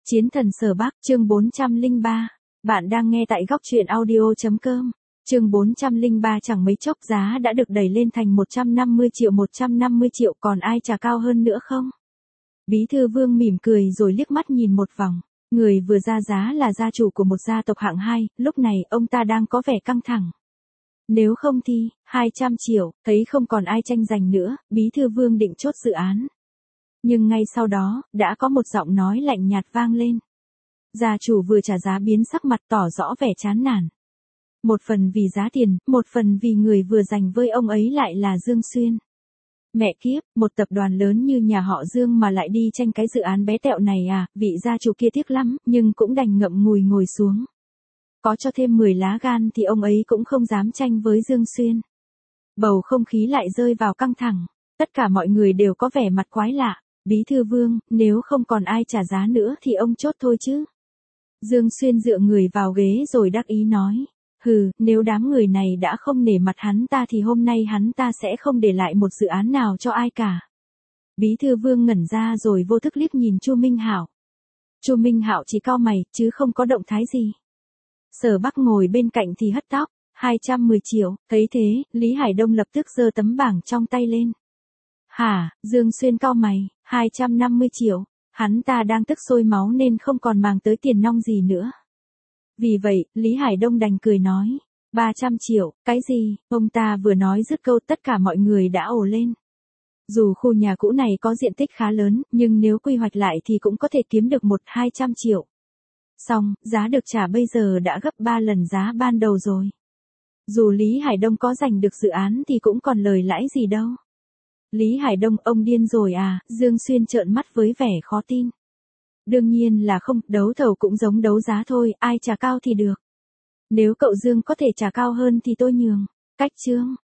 Chiến thần Sở Bắc, chương 403. Bạn đang nghe tại góc truyện audio.com. Chương 403 chẳng mấy chốc giá đã được đẩy lên thành 150 triệu còn ai trả cao hơn nữa không? Bí thư Vương mỉm cười rồi liếc mắt nhìn một vòng. Người vừa ra giá là gia chủ của một gia tộc hạng 2, lúc này ông ta đang có vẻ căng thẳng. Nếu không thì, 200 triệu, thấy không còn ai tranh giành nữa, Bí thư Vương định chốt dự án. Nhưng ngay sau đó, đã có một giọng nói lạnh nhạt vang lên. Gia chủ vừa trả giá biến sắc mặt tỏ rõ vẻ chán nản. Một phần vì giá tiền, một phần vì người vừa giành với ông ấy lại là Dương Xuyên. Mẹ kiếp, một tập đoàn lớn như nhà họ Dương mà lại đi tranh cái dự án bé tẹo này à, vị gia chủ kia tiếc lắm, nhưng cũng đành ngậm ngùi ngồi xuống. Có cho thêm 10 lá gan thì ông ấy cũng không dám tranh với Dương Xuyên. Bầu không khí lại rơi vào căng thẳng, tất cả mọi người đều có vẻ mặt quái lạ. Bí thư Vương, nếu không còn ai trả giá nữa thì ông chốt thôi chứ. Dương Xuyên dựa người vào ghế rồi đắc ý nói. Hừ, nếu đám người này đã không nể mặt hắn ta thì hôm nay hắn ta sẽ không để lại một dự án nào cho ai cả. Bí thư Vương ngẩn ra rồi vô thức liếc nhìn Chu Minh Hạo. Chu Minh Hạo chỉ cau mày chứ không có động thái gì. Sở Bắc ngồi bên cạnh thì hất tóc. 210 triệu, thấy thế, Lý Hải Đông lập tức giơ tấm bảng trong tay lên. Hả, Dương Xuyên cau mày, 250 triệu, hắn ta đang tức sôi máu nên không còn màng tới tiền nong gì nữa. Vì vậy, Lý Hải Đông đành cười nói, 300 triệu, cái gì, ông ta vừa nói dứt câu tất cả mọi người đã ồ lên. Dù khu nhà cũ này có diện tích khá lớn, nhưng nếu quy hoạch lại thì cũng có thể kiếm được 100-200 triệu. Xong, giá được trả bây giờ đã gấp 3 lần giá ban đầu rồi. Dù Lý Hải Đông có giành được dự án thì cũng còn lời lãi gì đâu. Lý Hải Đông, ông điên rồi à, Dương Xuyên trợn mắt với vẻ khó tin. Đương nhiên là không, đấu thầu cũng giống đấu giá thôi, ai trả cao thì được. Nếu cậu Dương có thể trả cao hơn thì tôi nhường. Cách chương.